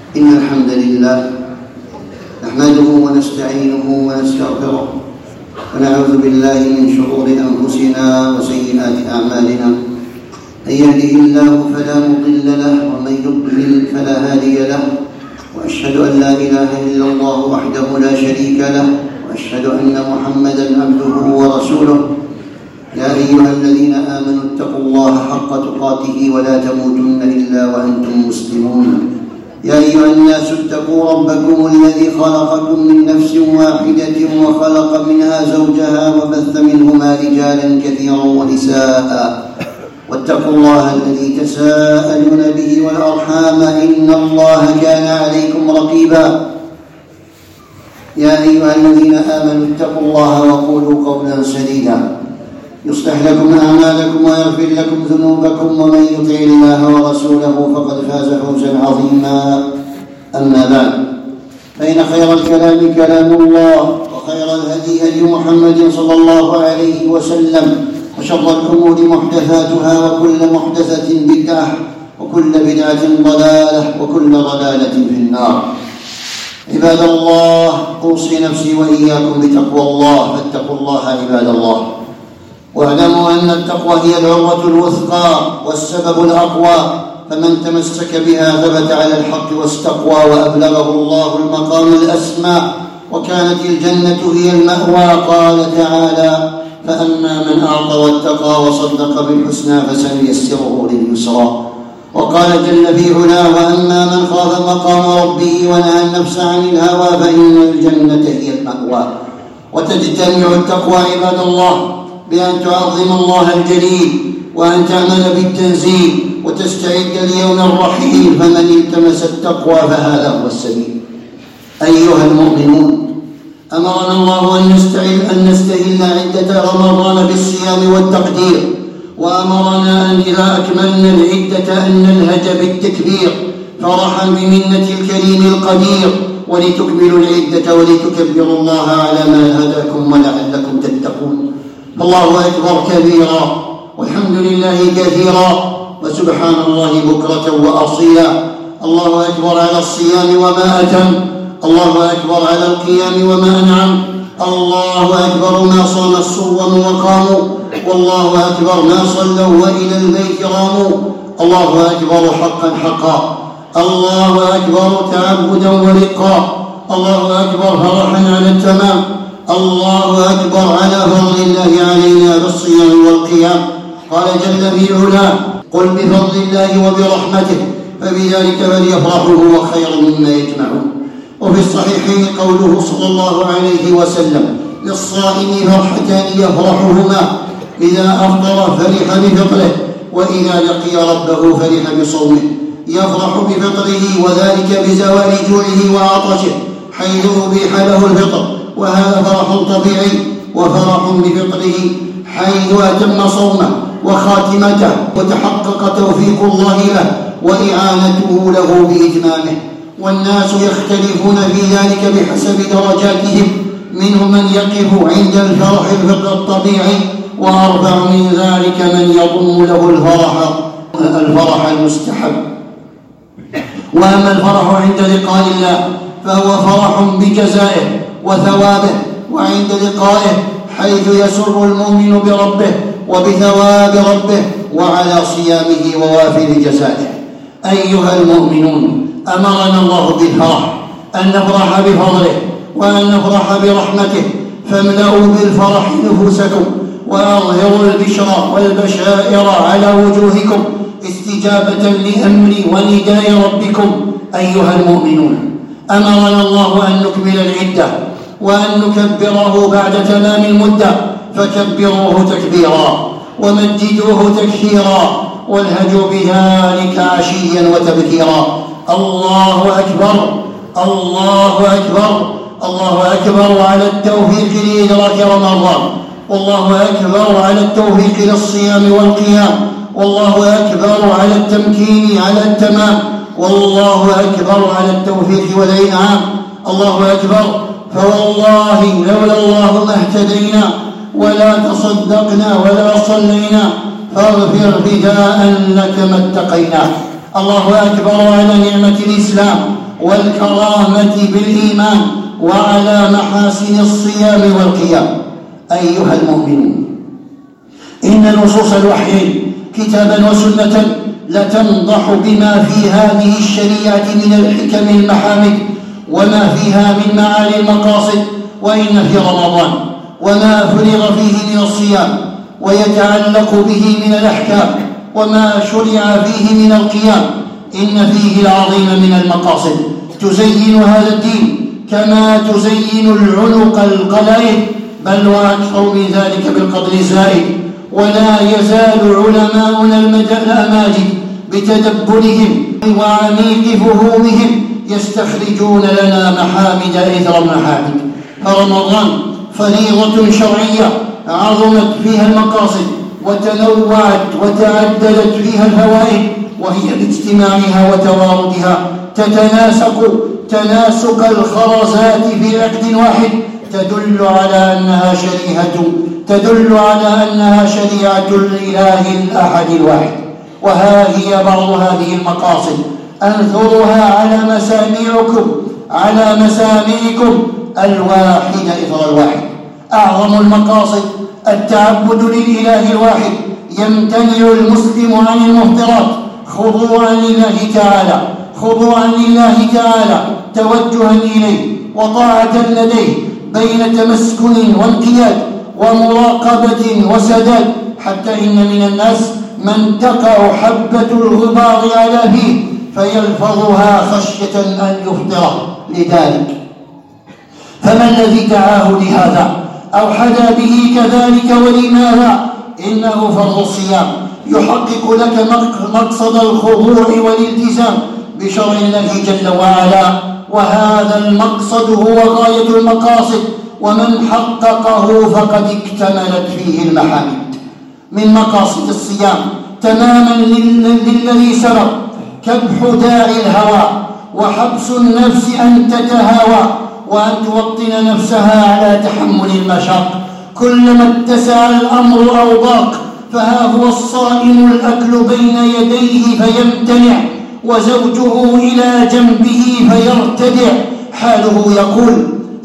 إن الحمد لله نحمده ونستعينه ونستغفره ونعوذ بالله من شرور أنفسنا وسيئات أعمالنا. من يهده الله فلا مضل له ومن يضلل فلا هادي له، وأشهد أن لا إله إلا الله وحده لا شريك له، وأشهد أن محمدا عبده ورسوله. يا أيها الذين آمنوا اتقوا الله حق تقاته ولا تموتن إلا وأنتم مسلمون. يا أيها الناس اتقوا ربكم الذي خلقكم من نفس واحدة وخلق منها زوجها وبث منهما رجالا كثيرا ونساء، واتقوا الله الذي تساءلون به والأرحام إن الله كان عليكم رقيبا. يا أيها الذين آمنوا اتقوا الله وقولوا قولا سديدا يصلح لكم أعمالكم ويغفر لكم ذنوبكم، ومن يطع الله ورسوله فقد فاز فوزا عظيما. أما بعد، فإن خير الكلام كلام الله، وخير الهدي هدي محمد صلى الله عليه وسلم، وشر الأمور محدثاتها، وكل محدثة بدعة، وكل بدعة ضلالة، وكل ضلالة في النار. عباد الله، أوصي نفسي وإياكم بتقوى الله، فاتقوا الله عباد الله، واعلموا أن التقوى هي العروة الوثقى والسبب الأقوى، فمن تمسك بها ثبت على الحق واستقوى وأبلغه الله المقام الأسمى، وكانت الجنة هي المأوى. قال تعالى: فأما من أعطى واتقى وصدق بالحسنى فسنيسره لليسرى. وقال جل في علاه: وأما من خاف مقام ربه ونهى النفس عن الهوى فإن الجنة هي المأوى. وتجتمع التقوى عباد الله بأن تعظم الله الجليل، وأن تعمل بالتنزيل، وتستعد ليوم الرحيل، فمن التمس التقوى فهذا هو السبيل. أيها المؤمنون، أمرنا الله أن نستهل عدة رمضان بالصيام والتقدير، وأمرنا أن إذا أكملنا العدة أن نلهج بالتكبير فرحا بمنة الكريم القدير، ولتكملوا العدة ولتكبروا الله على ما هداكم ولعلكم تتقون. الله أكبر كبيرا، والحمد لله كثيرا، وسبحان الله بكرة وأصيلا. الله أكبر على الصيام وما أتم، الله أكبر على القيام وما أنعم، الله أكبر ما صام الصوم وقاموا، والله أكبر ما صلوا وإلى البيت راموا. الله أكبر حقا حقا، الله أكبر تعبدا ورقا، الله أكبر فرحا على التمام، الله أكبر على فضل الله علينا بالصيام والقيام. قال جل في علاه: قل بفضل الله وبرحمته فبذلك فليفرحوا هو خير مما يجمعون. وفي الصحيحين قوله صلى الله عليه وسلم: للصائم فرحتان يفرحهما، إذا أفطر فرح بفطره، وإذا لقي ربه فرح بصومه. يفرح بفطره وذلك بزوال جوعه وعطشه حيث أبيح له الفطر، وهذا فرح طبيعي. وفرح بفطره حيث أتم صومه وخاتمته، وتحقق توفيق الله له وإعانته له بإتمامه. والناس يختلفون في ذلك بحسب درجاتهم، منهم من يقف عند الفرح الفطر الطبيعي، وأرفع من ذلك من يضم له الفرح المستحب. وأما الفرح عند لقاء الله فهو فرح بجزائه وثوابه، وعند لقائه حيث يسر المؤمن بربه وبثواب ربه وعلى صيامه ووافر جزائه. أيها المؤمنون، أمرنا الله بالفرح، أن نفرح بفضله وأن نفرح برحمته، فاملأوا بالفرح نفوسكم، وأظهروا البشرى والبشائر على وجوهكم استجابة لأمر ونداء ربكم. أيها المؤمنون، أمرنا الله أن نكمل العدة وأن نكبره بعد تمام المدة، فكبروه تكبيرا ومجدوه تكثيرا، والهجوا بذلك عشيا وتبكيرا. الله أكبر، الله أكبر، الله أكبر على التوفيق لإدراك رمضان، والله أكبر على التوفيق للصيام والقيام، والله أكبر على التمكين على التمام، والله أكبر على التوفيق والإنعام. الله أكبر، فوالله لولا الله ما اهتدينا ولا تصدقنا ولا صلينا، فاغفر فداء لك ما اتقينا. الله أكبر على نعمة الإسلام، والكرامة بالإيمان وعلى محاسن الصيام والقيام. أيها المؤمنون، إن نصوص الوحيين كتابا وسنة لتنضح بما في هذه الشريعة من الحكم المحامد وما فيها من معالي المقاصد. وإن في رمضان وما فرغ فيه من الصيام ويتعلق به من الأحكام وما شرع فيه من القيام إن فيه العظيم من المقاصد تزين هذا الدين كما تزين العنق القلائد، بل وأكثر من ذلك بالقدر الزائد. ولا يزال علماؤنا الأماجد بتدبرهم وعميق فهومهم يستخرجون لنا محامد إثر محامد. فرمضان فريضة شرعية عظمت فيها المقاصد وتنوعت وتعددت فيها الفوائد، وهي باجتماعها وتواردها تتناسق تناسق الخرزات في عقد واحد، تدل على أنها شريعة الإله الأحد الواحد. وها هي بعض هذه المقاصد أنثرها على مسامعكم الواحد إثر الواحد. أعظم المقاصد التعبد للإله الواحد، يمتنع المسلم عن المهترات خضوعا لله تعالى توجها إليه وطاعة لديه بين تمسكن وانقياد ومراقبة وسداد، حتى إن من الناس من تقع حبة الغبار على فيه فيلفظها خشية أن يفطره لذلك. فما الذي دعاه لهذا أو حدا به كذلك ولماذا؟ إنه فرض الصيام يحقق لك مقصد الخضوع والالتزام بشرع الله جل وعلا، وهذا المقصد هو غاية المقاصد، ومن حققه فقد اكتملت فيه المحامد. من مقاصد الصيام تماما للذي سبق كبح داعي الهوى وحبس النفس أن تتهاوى وأن توطن نفسها على تحمل المشاق. كلما اتسع الأمر أو ضاق فها هو الصائم الأكل بين يديه فيمتنع وزوجه إلى جنبه فيرتدع، حاله يقول: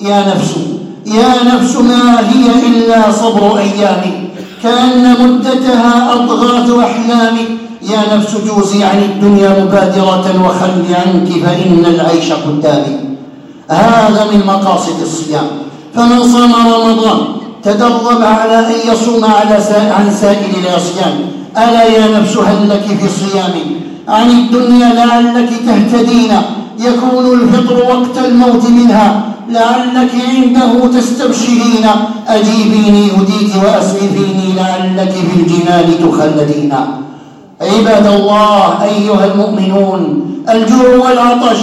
يا نفس ما هي إلا صبر أيامي، كأن مدتها أضغاث أحلامي. يا نفس جوزي عن الدنيا مبادرة وخل عنك فإن العيش قدامي. هذا من مقاصد الصيام. فمن صام رمضان تدرب على أن يصوم عن سائر الأصيام. ألا يا نفس هل لك في الصيام عن الدنيا لعلك تهتدين، يكون الفطر وقت الموت منها لعلك عنده تستبشرين. أجيبيني هديك وأسعفيني لعلك في الجنان تخلدين. عباد الله، أيها المؤمنون، الجوع والعطش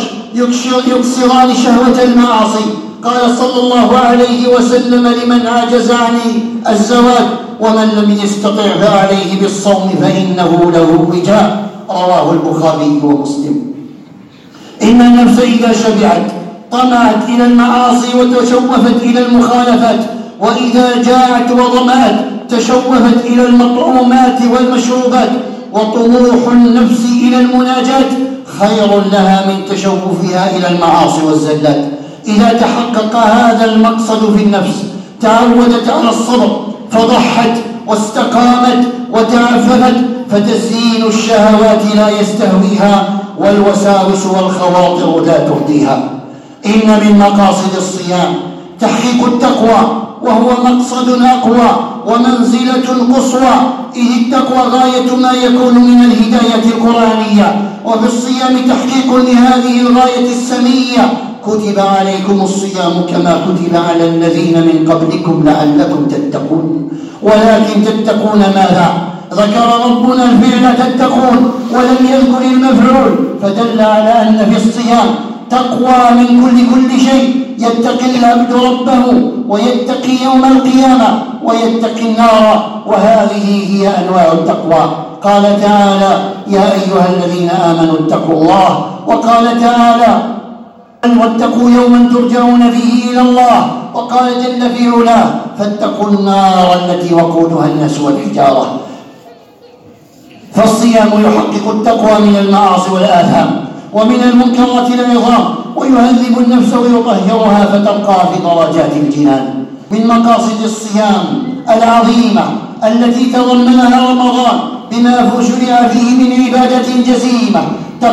يكسران شهوة المعاصي. قال صلى الله عليه وسلم: لمن عجز عن الزواج ومن لم يستطع فعليه بالصوم فإنه له وجاء. رواه البخاري ومسلم. إن النفس إذا شبعت طمعت إلى المعاصي وتشوفت إلى المخالفات، وإذا جاعت وظمأت تشوفت إلى المطعومات والمشروبات. وطموح النفس إلى المناجاة خير لها من تشوفها إلى المعاصي والزلات. إذا تحقق هذا المقصد في النفس تعودت على الصبر فضحت واستقامت وتعففت، فتزيين الشهوات لا يستهويها والوساوس والخواطر لا تهديها. إن من مقاصد الصيام تحقيق التقوى، وهو مقصد أقوى ومنزلة قصوى، إذ التقوى غاية ما يكون من الهداية القرآنية، وفي الصيام تحقيق لهذه الغاية السمية. كتب عليكم الصيام كما كتب على الذين من قبلكم لعلكم تتقون. ولكن تتقون ماذا؟ ذكر ربنا الفعل تتقون ولم يذكر المفعول، فدل على أن في الصيام تقوى من كل شيء. يتقي العبد ربه ويتقي يوم القيامة ويتقي النار، وهذه هي أنواع التقوى. قال تعالى: يا أيها الذين آمنوا اتقوا الله. وقال تعالى: واتقوا يوما ترجعون فيه إلى الله. وقال جل في علاه: فاتقوا النار التي وقودها الناس والحجارة. فالصيام يحقق التقوى من المعاصي والآثام ومن المنكرات العظام، ويهذب النفس ويطهرها فتبقى في درجات الجنان. من مقاصد الصيام العظيمة التي تضمنها رمضان بما شرع فيه من عبادة جسيمة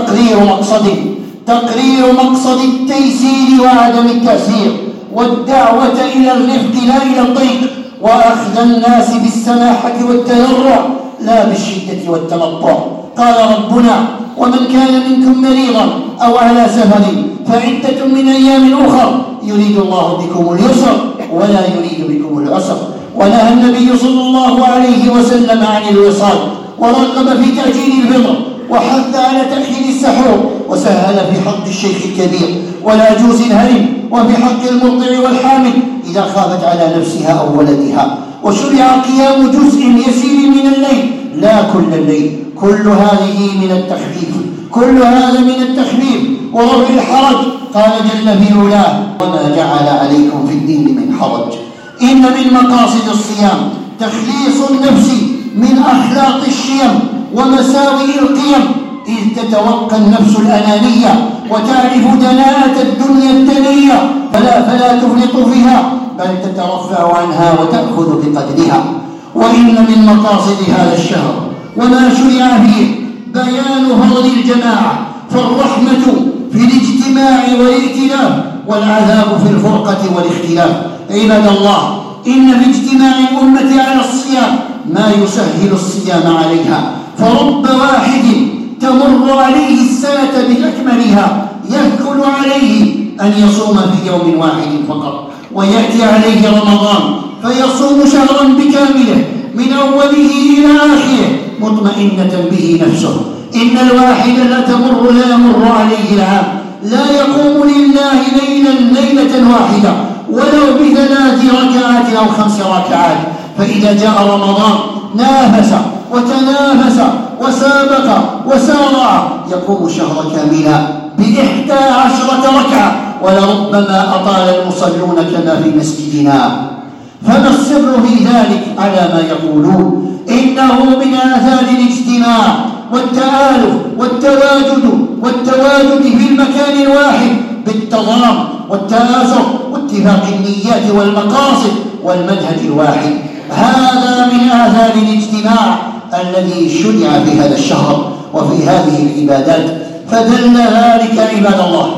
تقرير مقصد التيسير وعدم التأثير، والدعوة إلى الرفق لا إلى الضيق، وأخذ الناس بالسماحة والتذرع لا بالشدة والتنطع. قال ربنا: ومن كان منكم مريضا أو على سفر فعدة من أيام أخر يريد الله بكم اليسر ولا يريد بكم العسر. ونهى النبي صلى الله عليه وسلم عن الوصال، ورغب في تأجيل الفطر، وحث على تأخير السحور، وسهل في حق الشيخ الكبير والعجوز الهرم، وفي حق المرضع والحامل إذا خافت على نفسها أو ولدها. وشرع قيام جزء يسير من الليل لا كل الليل. كل هذا من التخفيف ورفع الحرج. قال جل في علاه: وما جعل عليكم في الدين من حرج. إن من مقاصد الصيام تخليص النفس من أخلاق الشيم ومساوئ القيم، إذ تتوقى النفس الأنانية وتعرف دناءة الدنيا الدنية فلا تفرط فيها، بل تترفع عنها وتأخذ بقدرها. وإن من مقاصد هذا الشهر وما شرع فيه بيان فضل الجماعة، فالرحمة في الاجتماع والائتلاف، والعذاب في الفرقة والاختلاف. عباد الله، إن في اجتماع الأمة على الصيام ما يسهل الصيام عليها، فرب واحد تمر عليه السنة بأكملها يثقل عليه أن يصوم في يوم واحد فقط، ويأتي عليه رمضان فيصوم شهرا بكامله من أوله إلى آخره مطمئنة به نفسه. إن الواحد لا يمر عليه العام لا يقوم لله ليلة واحدة ولو ب3 ركعات أو 5 ركعات، فإذا جاء رمضان نافس وتنافس وسابق وسارع يقوم شهر كاملا ب11 ركعة، ولربما أطال المصلون كما في مسجدنا. فما السر في ذلك على ما يقولون؟ إنه من آثار الاجتماع والتآلف والتواجد في المكان الواحد بالتضام والتآثر واتفاق النيات والمقاصد والمنهج الواحد. هذا من آثار الاجتماع الذي شرع في هذا الشهر وفي هذه العبادات. فدل ذلك عباد الله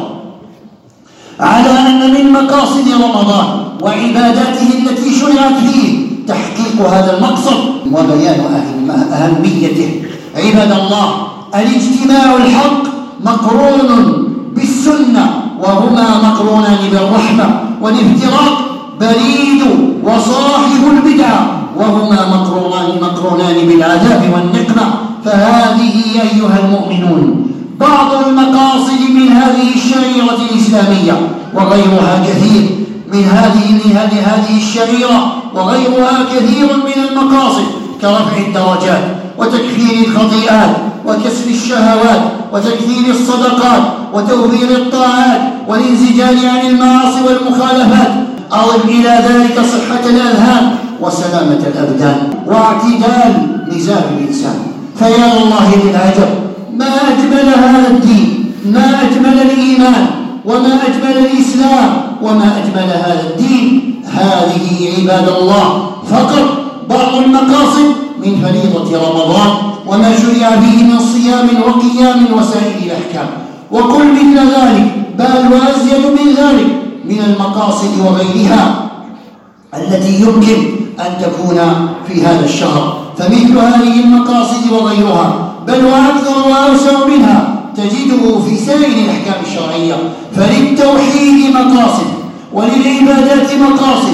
على أن من مقاصد رمضان وعباداته التي شرعت فيه تحقيق هذا المقصد وبيان أهميته. عباد الله، الاجتماع الحق مقرون بالسنة، وهما مقرونان بالرحمة، والافتراق بريد وصاحب البدعة، وهما مقرونان بالعذاب والنقمة. فهذه أيها المؤمنون بعض المقاصد من هذه الشريعة الإسلامية، وغيرها كثير من هذه الشريعة، وغيرها كثير من المقاصد كرفع الدرجات وتكفير الخطيئات وكسر الشهوات وتكثير الصدقات وتوفير الطاعات والانزجار عن المعاصي والمخالفات. أضف إلى ذلك صحة الأذهان وسلامة الأبدان واعتدال ميزان الإنسان. فيا الله للعجب، ما أجمل هذا الدين، ما أجمل الإيمان، وما أجمل الإسلام، وما أجمل هذا الدين. هذه عباد الله فقط بعض المقاصد من فريضة رمضان وما شرع فيه من صيام وقيام وسائر الأحكام. وقل مثل ذلك بل وأزيد من ذلك من المقاصد وغيرها التي يمكن أن تكون في هذا الشهر. فمثل هذه المقاصد وغيرها بل وأكثر وأوسع منها تجده في سائر الأحكام الشرعية. فللتوحيد مقاصد، وللعبادات مقاصد،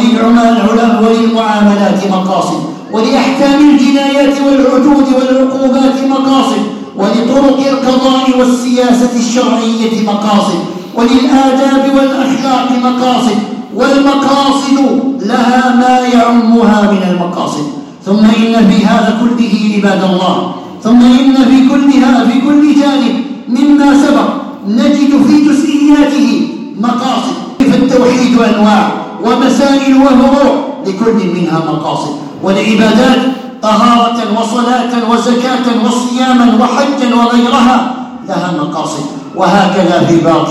وللمعاملات مقاصد، ولأحكام الجنايات والحدود والعقوبات مقاصد، ولطرق القضاء والسياسة الشرعية مقاصد، وللآداب والأخلاق مقاصد، والمقاصد لها ما يعمها من المقاصد. ثم إن في هذا كله عباد الله، ثم إن في كل جانب مما سبق نجد في جزئياته مقاصد. فالتوحيد أنواع ومسائل وفروع لكل منها مقاصد. والعبادات طهارة وصلاة وزكاة وصياما وحجا وغيرها لها مقاصد. وهكذا في باقي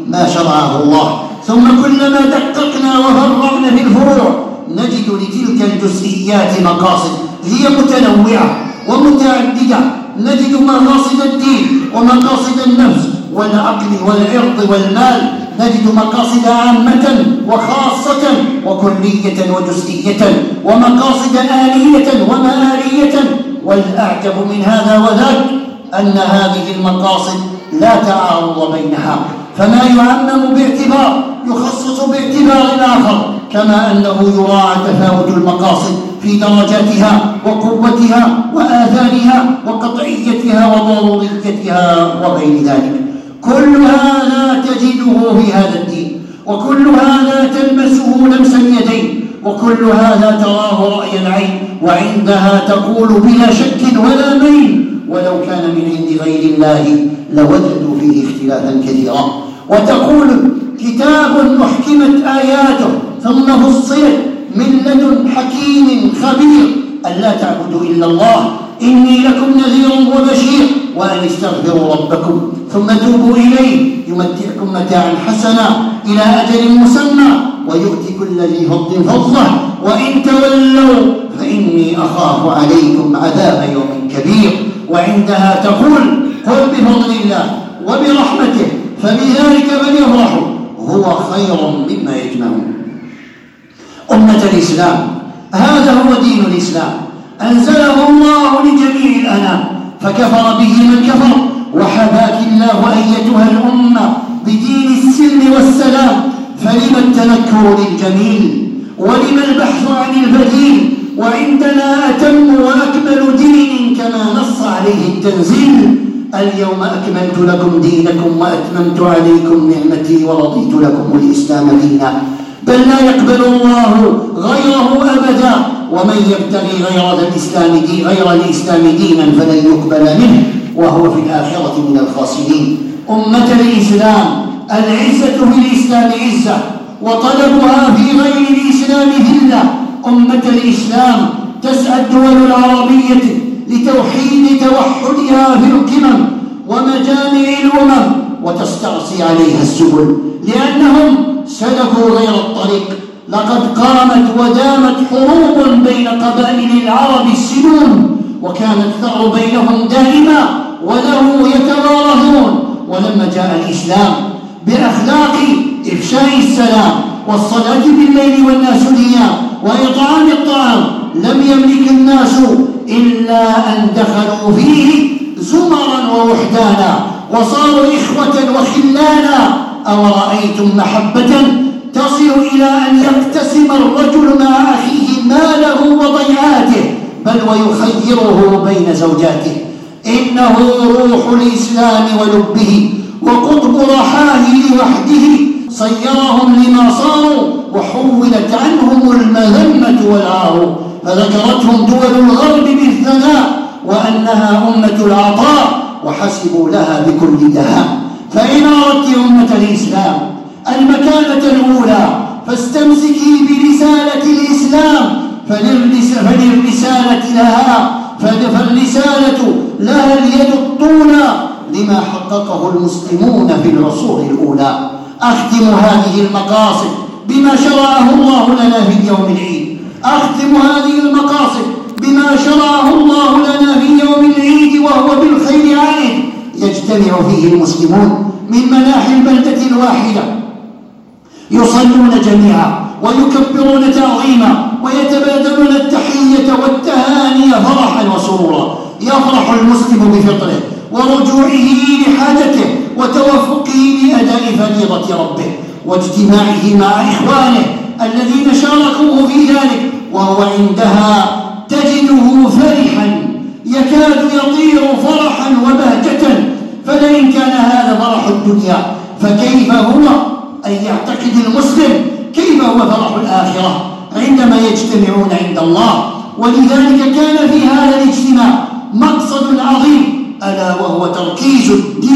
ما شرعه الله. ثم كلما دققنا وفرعنا في الفروع نجد لتلك الجزئيات مقاصد هي متنوعة ومتعددة. نجد مقاصد الدين ومقاصد النفس والعقل والعرض والمال، نجد مقاصد عامة وخاصة وكلية وجزئية، ومقاصد آلية ومآلية. والأعجب من هذا وذاك أن هذه المقاصد لا تعارض بينها، فما يعمم باعتبار يخصص باعتبار آخر، كما أنه يراعى تفاوت المقاصد في درجاتها وقوتها وآثارها وقطعيتها وضروريتها وغير ذلك. كل هذا تجده في هذا الدين، وكل هذا تلمسه لمس اليدين، وكل هذا تراه رأي العين، وعندها تقول بلا شك ولا ميل ولو كان من عند غير الله لوجدوا فيه اختلافا كثيرا. وتقول كتاب أحكمت آياته ثم فصلت من لدن حكيم خبير ألا تعبدوا إلا الله إني لكم نذير وبشير وأن استغفروا ربكم ثم توبوا إليه يمتعكم متاعا حسنا إلى أجل مسمى ويؤتي كل ذي فضل فضله وإن تولوا فإني أخاف عليكم عذاب يوم كبير. وعندها تقول قل بفضل الله وبرحمته فبذلك فليفرحوا هو خير مما يجمعون. أمة الإسلام، هذا هو دين الإسلام، أنزله الله لجميع الأنام فكفر به من كفر، وحباك الله أيتها الأمة بدين السلم والسلام. فلما التنكر للجميل ولما البحث عن البديل وعندنا أتم وأكمل دين كما نص عليه التنزيل. اليوم أكملت لكم دينكم وأتممت عليكم نعمتي ورضيت لكم الإسلام دينا. بل لا يقبل الله غيره أبدا، ومن يبتغي غير الإسلام دينا فلن يقبل منه وهو في الآخرة من الخاسرين. أمة الإسلام، العزة في الإسلام عزة وطلبها في غير الإسلام ذلة. أمة الإسلام، تسعى الدول العربية لتوحيد توحدها في القمم ومجامع الأمم وتستعصي عليها السبل لأنهم سلكوا غير الطريق. لقد قامت ودامت حروب بين قبائل العرب السنون وكان الثأر بينهم دائما وله يتوارثون. ولما جاء الإسلام بأخلاق إفشاء السلام والصلاة بالليل والناس نيام وإطعام الطعام لم يملك الناس إلا أن دخلوا فيه زمرا ووحدانا وصاروا إخوة وخلانا. أورأيتم محبة تصل إلى أن يقتسم الرجل مع أخيه ماله وضيعاته بل ويخيره بين زوجاته. إنه روح الإسلام ولبه وقطب رحاه لوحده صيرهم لما صاروا وحولت عنهم المذمة والعار فذكرتهم دول الغرب بالثناء وأنها أمة العطاء وحسبوا لها بكل دهاء. فإن أردت أمة الإسلام المكانة الأولى فاستمسكي برسالة الإسلام فالرسالة لها اليد الطولى لما حققه المسلمون في العصور الأولى. أختم هذه المقاصد بما شرعه الله لنا في يوم العيد. أختم هذه المقاصد بما شرعه الله لنا في يوم العيد وهو بالخير عائد يجتمع فيه المسلمون من مناحي البلدة الواحدة يصلون جميعا ويكبرون تعظيما ويتبادلون التحية والتهاني فرحا وسرورا. يفرح المسلم بفطره ورجوعه لحاجته وتوفقه لأداء فريضة ربه واجتماعه مع إخوانه الذين شاركوه في ذلك وهو عندها تجده فرحا يكاد يطير فرحا وبهجة. فلئن كان هذا فرح الدنيا فكيف هو أن يعتقد المسلم كيف هو فرح الآخرة عندما يجتمعون عند الله. ولذلك كان في هذا الاجتماع مقصد عظيم ألا وهو تركيز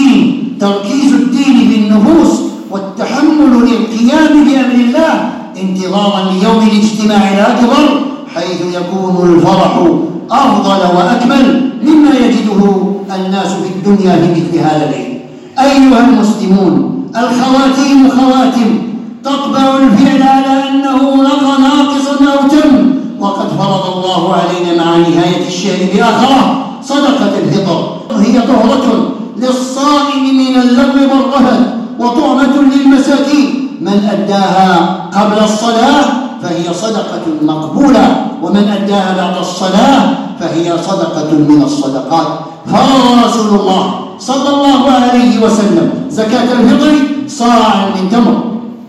الدين بالنفوس والتحمل للقيام بأمر الله انتظارا ليوم الاجتماع الأكبر حيث يكون الفرح أفضل وأكمل مما يجده الناس في الدنيا في مثل هذا العيد. أيها المسلمون، الخواتيم خواتم تطبع الفعل على أنه ناقص أو تم، وقد فرض الله علينا مع نهاية الشهر بآخرة صدقة الفطر، هي طهرة للصائم من اللغو والرفث وطعمة للمساكين. من أداها قبل الصلاة فهي صدقة مقبولة، ومن أداها بعد الصلاة فهي صدقة من الصدقات. فرض رسول الله صلى الله عليه وسلم زكاة الفطر صاعا من تمر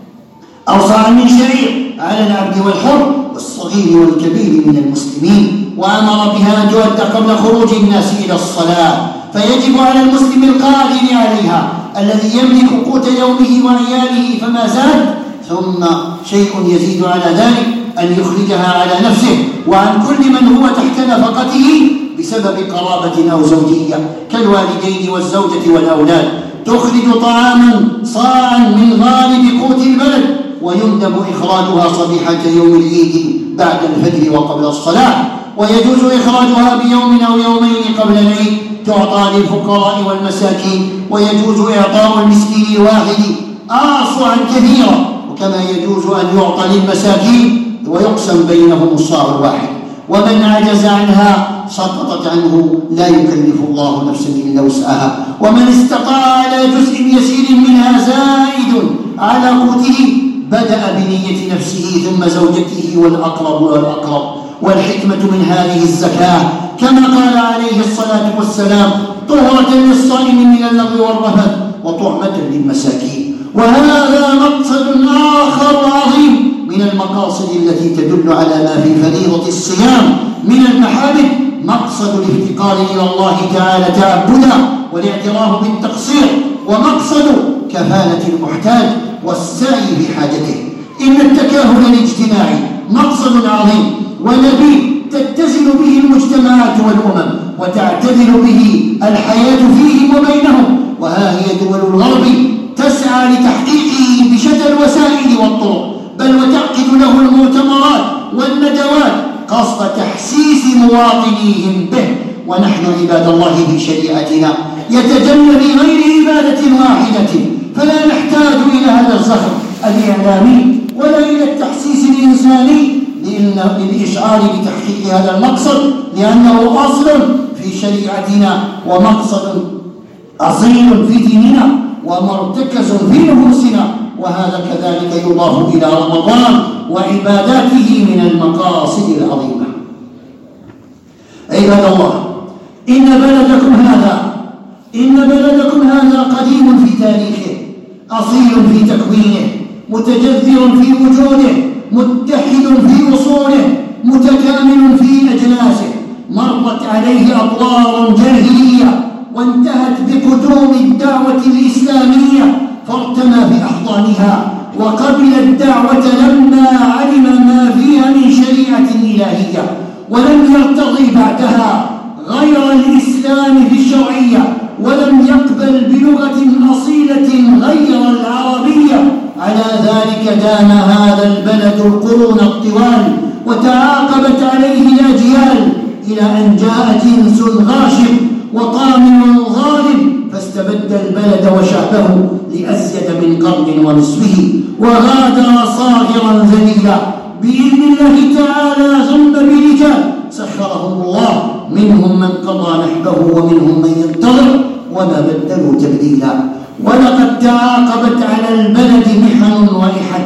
أو صاعا من شعير على العبد والحر والصغير والكبير من المسلمين، وأمر بها أن تؤدى قبل خروج الناس إلى الصلاة، فيجب على المسلم القادر عليها الذي يملك قوت يومه وعياله فما زاد، ثم شيء يزيد على ذلك أن يخرجها على نفسه وعن كل من هو تحت نفقته بسبب قرابة أو زوجية كالوالدين والزوجة والأولاد. تخرج طعاما صاعا من غالب قوت البلد، ويندب إخراجها صبيحة يوم العيد بعد الفجر وقبل الصلاة، ويجوز إخراجها بيوم أو يومين قبل العيد تعطى للفقراء والمساكين، ويجوز إعطاء المسكين الواحد أصاعا كثيرا، وكما يجوز أن يعطى للمساكين ويقسم بينهم الصاع الواحد. ومن عجز عنها سقطت عنه، لا يكلف الله نفسا إلا وسعها. ومن استطاع على جزء يسير منها زائد على قوته بدأ بنية نفسه ثم زوجته والأقرب. والحكمة من هذه الزكاة كما قال عليه الصلاة والسلام طهرة للصائم من اللغو والرفث وطعمة للمساكين. وهذا مقصد آخر عظيم من المقاصد التي تدل على ما في فريضة الصيام من المحامد، مقصد الافتقار إلى الله تعالى تعبدا والاعتراف بالتقصير، ومقصد كفالة المحتاج والسعي بحاجته. إن التكافل الاجتماعي مقصد عظيم ونبيل تتزن به المجتمعات والأمم وتعتدل به الحياة فيهم وبينهم، وها هي دول الغرب تسعى لتحقيقه بشتى الوسائل والطرق، بل وتعقد له المؤتمرات والندوات قصد تحسيس مواطنيهم به. ونحن عباد الله في شريعتنا يتجلى بغير عبادة واحدة، فلا نحتاج إلى هذا الزخم الإعلامي ولا إلى التحسيس الإنساني للإشعار بتحقيق هذا المقصد، لأنه أصل في شريعتنا ومقصد أصيل في ديننا ومرتكز في نفوسنا، وهذا كذلك يضاف إلى رمضان وعباداته من المقاصد العظيمة. عباد الله، إن بلدكم هذا قديم في تاريخه، أصيل في تكوينه، متجذر في وجوده، متحد في وصوله، متكامل في أجناسه. مرت عليه أطوار جاهلية وانتهت بقدوم الدعوة الإسلامية فارتمى بأحضانها وقبل الدعوة لما علم ما فيها من شريعة إلهية، ولم يرتضي بعدها غير الإسلام في الشرعية، ولم يقبل بلغة أصيلة غير العربية. على ذلك دام هذا البلد القرون الطوال وتعاقبت عليه الأجيال، إلى أن جاء جنس غاشم وطامع ظالم فاستبد البلد وشعبه لأزيد من قرن ونصفه، وغادر صاغرا ذليلا بإذن الله تعالى ثم برجال سخرهم الله، منهم من قضى نحبه ومنهم من ينتظر وما بدلوا تبديلا. ولقد تعاقبت على البلد محن وإحن،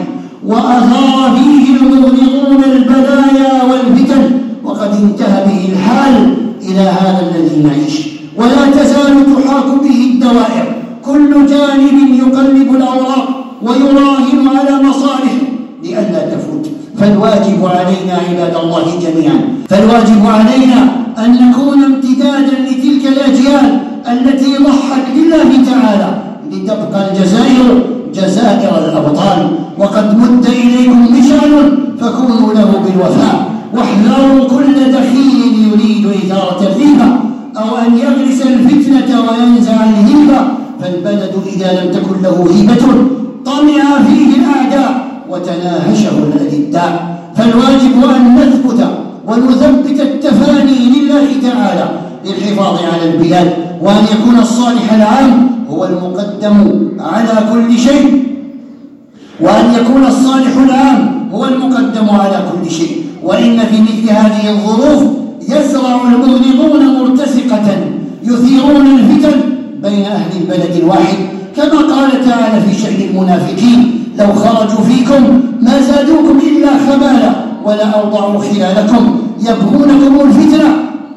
وأثار فيه المغرضون البلايا والفتن، وقد انتهى به الحال إلى هذا الذي نعيش، ولا تزال تحاك به الدوائر، كل جانب يقلب الأوراق ويراهن على مصالحه لئلا تفوت. فالواجب علينا عباد الله جميعا، فالواجب علينا أن نكون امتدادا لتلك الأجيال التي ضحت لله تعالى لتبقى الجزائر جزائر الأبطال. وقد مد إليكم مشعل فكونوا له بالوفاء، واحذروا كل دخيل يريد إثارة الريبة أو أن يغرس الفتنة وينزع الهيبة، فالبلد إذا لم تكن له هيبة طمع فيه الأعداء وتناهشه الأدداء. فالواجب أن نثبت ونثبت التفاني لله تعالى للحفاظ على البلاد، وأن يكون الصالح العام هو المقدم على كل شيء، وأن يكون الصالح العام هو المقدم على كل شيء. وإن في مثل هذه الظروف يزرع المذنبون مرتزقة يثيرون الفتن بين أهل البلد الواحد، كما قال تعالى في شأن المنافقين: لو خرجوا فيكم ما زادوكم إلا خبالا ولا أوضعوا خلالكم يبغونكم الفتنة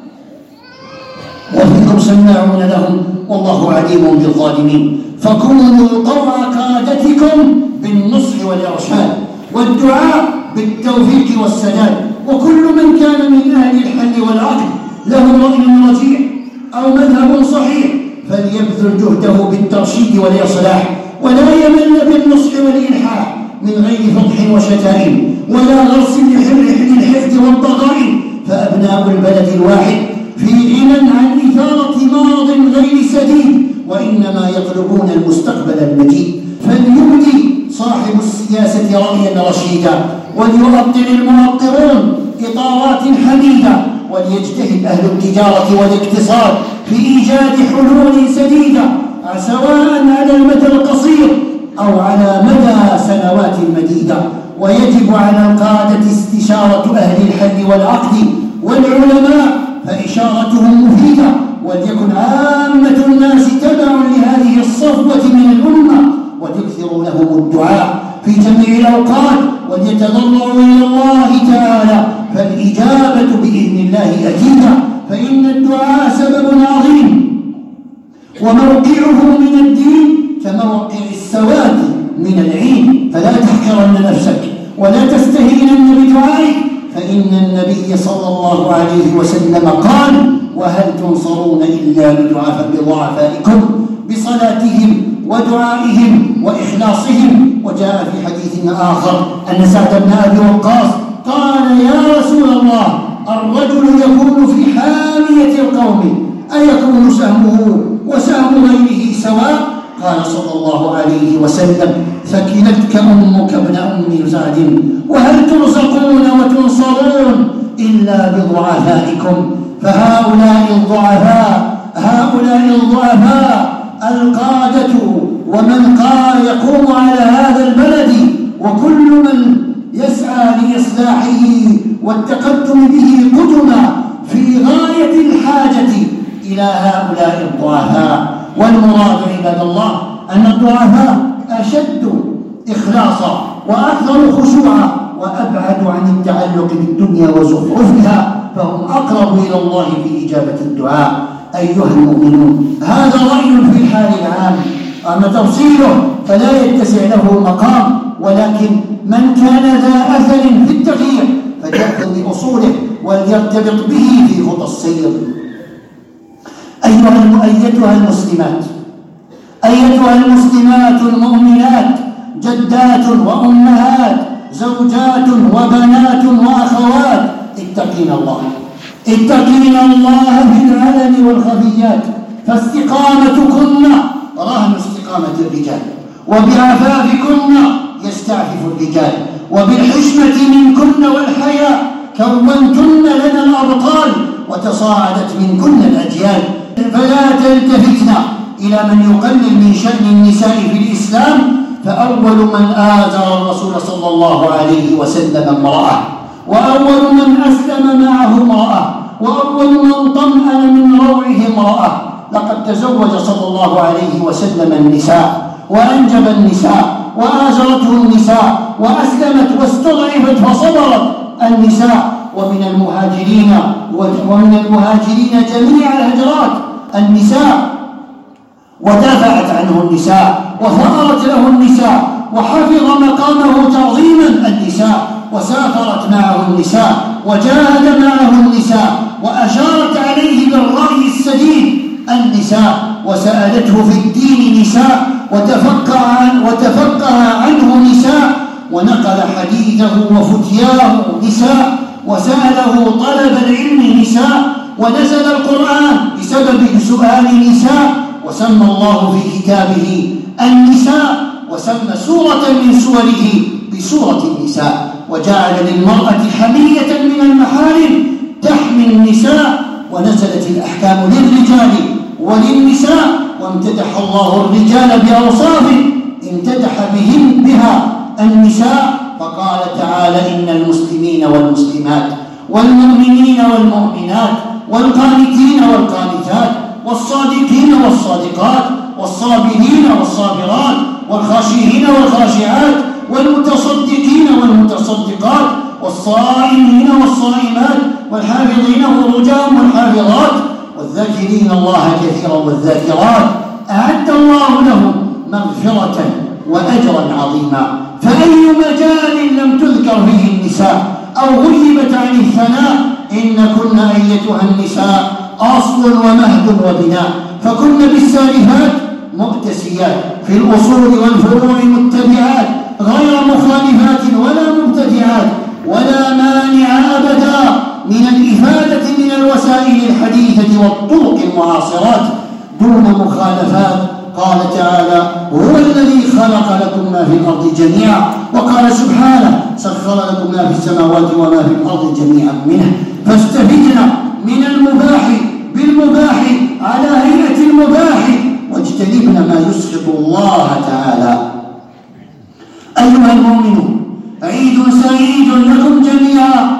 وفيكم سماعون لهم والله عليم بالظالمين. فكونوا طوع قادتكم بالنصح والإرشاد والدعاء بالتوفيق والسداد. وكل من كان من أهل الحل والعقل له رأي رجيع أو مذهب صحيح فليبذل جهده بالترشيد والإصلاح، ولا يمل بالنصح والإلحاح من غير فضح وشتائم ولا غرس للحقد والضغائن. فأبناء البلد الواحد في غنى عن إثارة مرض غير سديد، وإنما يطلبون المستقبل المجيد. فليبدي صاحب السياسة رأيا رشيدا، وليؤطر المؤطرون إطارات حميدة، وليجتهد أهل التجارة والاقتصاد في إيجاد حلول سديدة سواء على المدى القصير أو على مدى سنوات مديدة. ويجب على القادة استشارة أهل الحل والعقد والعلماء فإشارتهم مفيدة، وليكن عامة الناس تبع لهذه الصفوة من الأمة، وليكثروا لهم الدعاء في جميع الأوقات، وليتضرعوا إلى الله تعالى فالإجابة بإذن الله أكيدة. فإن الدعاء سبب عظيم وموقعه من الدين كموقع السواد من العين، فلا تحقرن نفسك ولا تستهينن بدعائك، فإن النبي صلى الله عليه وسلم قال: وهل تنصرون إلا بضعفائكم بصلاتهم ودعائهم وإخلاصهم. وجاء في حديث آخر أن سعد بن أبي وقاص قال: يا رسول الله، الرجل يكون في حامية القوم أيكون سهمه وسهم غيره سواء؟ قال صلى الله عليه وسلم: ثكلتك أمك ابن أم سعد، وهل ترزقون وتنصرون إلا بضعفائكم. فهؤلاء الضعفاء القادة ومن يقوم على هذا البلد، وكل من يسعى لإصلاحه والتقدم به قدما في غاية الحاجة إلى هؤلاء الضعفاء. والمراد عباد الله أن الضعفاء أشد إخلاصا وأكثر خشوعا وأبعد عن التعلق بالدنيا وزخرفها، فهم أقرب إلى الله في إجابة الدعاء. أيها المؤمنون، هذا رأي في الحال العام، أما تفصيله فلا يتسع له مقام، ولكن من كان ذا أثر في التغيير فليأخذ بأصوله وليرتبط به في خطى السير. أيتها المسلمات المؤمنات، جدات وأمهات، زوجات وبنات وأخوات، اتقين الله في العلن والخفيات، فاستقامتكن رهن استقامة الرجال، وبعفافكن يستعفف الرجال، وبالحشمة منكن والحياء كونتن لنا الأبطال، وتصاعدت منكن الأجيال. فلا تلتفتن إلى من يقلل من شأن النساء في الإسلام، فأول من آزر الرسول صلى الله عليه وسلم امرأة، وأول من أسلم معه امرأة، وأول من طمأن من روعه امرأة. لقد تزوج صلى الله عليه وسلم النساء وأنجب النساء وآزرته النساء وأسلمت واستضعفت فصبرت النساء، ومن المهاجرين جميع الهجرات النساء، ودافعت عنه النساء وثأرت له النساء، وحفظ مقامه تعظيما النساء، وسافرت معه النساء، وجاهد معه النساء، وأشارت عليه بالرأي السديد النساء، وسألته في الدين نساء، وتفقه عنه نساء، ونقل حديثه وفتياه نساء، وسأله طلب العلم نساء، ونزل القرآن بسبب سؤال نساء، وسمى الله في كتابه النساء، وسمى سورة من سوره بسورة النساء، وجعل للمرأة حمية من المحارم تحمي النساء، ونزلت الأحكام للرجال وللنساء، وامتدح الله الرجال بأوصاف امتدح بها النساء، فقال تعالى: إن المسلمين والمسلمات والمؤمنين والمؤمنات والقانتين والقانتات والصادقين والصادقات والصابرين والصابرات والخاشعين والخاشعات والمتصدقين والمتصدقات والصائمين والصائمات والحافظين فروجهم والحافظات والذاكرين الله كثيرا والذاكرات أعد الله لهم مغفرة وأجرا عظيما. فأي مجال لم تذكر فيه النساء أو غيبت عن الثناء إنكن أيتها النساء أصل ومهد وبناء، فكن بالسالفات مؤتسيات، في الأصول والفروع متبعات، غير مخالفات ولا مبتدعات، ولا مانع أبدا من الإفادة من الوسائل الحديثة والطرق المعاصرات دون مخالفات. قال تعالى: هو الذي خلق لكم ما في الأرض جميعا، وقال سبحانه: سخر لكم ما في السماوات وما في الأرض جميعا منه. فاستفدنا من المباح بالمباح على هيئة المباح، واجتنبنا ما يسخط الله تعالى. أيها المؤمنون، عيد سعيد لكم جميعا،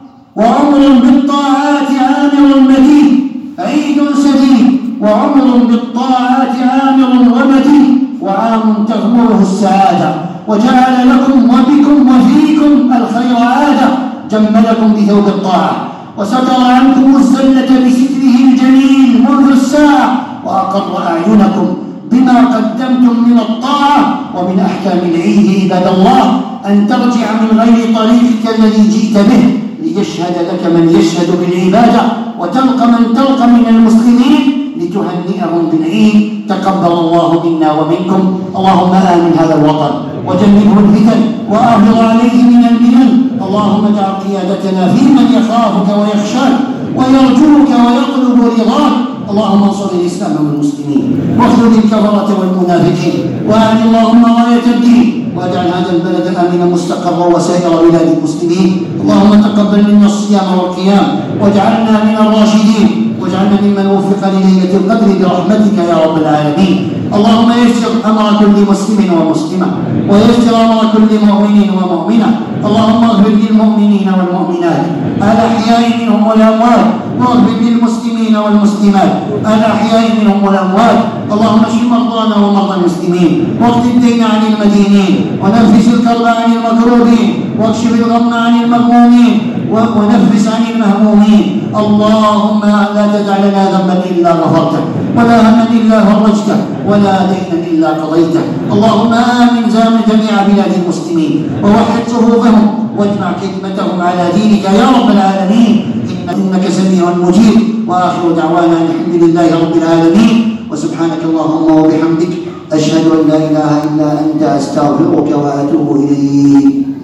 وعمر بالطاعات عامر مدين. عيد سديد وعمر بالطاعات عامر ومدين، وعام تغمره السعادة، وجعل لكم وبكم وفيكم الخير عادة. جملكم بثوب الطاعة، وستر عنكم الزلة بستره الجميل منذ الساعة، وأقر أعينكم بما قدمتم من الطاعة. ومن أحكام العيد عباد الله أن ترجع من غير طريقك الذي جئت به، ليشهد لك من يشهد بالعبادة، وتلقى من تلقى من المسلمين لتهنئهم بالعيد. تقبل الله منا ومنكم. اللهم آمن هذا الوطن وجنبه الفتن وأعرض عليه من المنن. اللهم اجعل قيادتنا في من يخافك ويخشاك ويرجوك ويطلب رضاك. اللهم انصر الإسلام والمسلمين، واخذل الكفرة والمنافقين، وأعن اللهم راية الدين، واجعل هذا البلد آمنا مستقرا وسائر بلاد المسلمين. اللهم تقبل منا الصيام والقيام، واجعلنا من الراشدين، واجعلنا ممن وفق لليلة القدر برحمتك يا رب العالمين. اللهم يسر أمر كل مسلم ومسلمة، ويسر أمر كل مؤمن ومؤمنة. اللهم اغفر للمؤمنين والمؤمنات الأحياء منهم والأموات، واغفر للمسلمين والمسلمات الأحياء منهم والأموات. اللهم اشف مرضانا ومرضى المسلمين، واقض الدين عن المدينين، ونفس الكرب عن المكروبين، واكشف الغم عن المغمومين، ونفس عن المهمومين. اللهم لا تدع لنا ذنبا إلا غفرته، ولا هما إلا فرجته، ولا دينا إلا قضيته. اللهم آمن جميع بلاد المسلمين، ووحد صفوفهم، واجمع كلمتهم على دينك يا رب العالمين، إنك سميع مجيب. وآخر دعوانا الحمد لله رب العالمين. وسبحانك اللهم وبحمدك، أشهد أن لا إله إلا أنت، أستغفرك وأتوب إليك.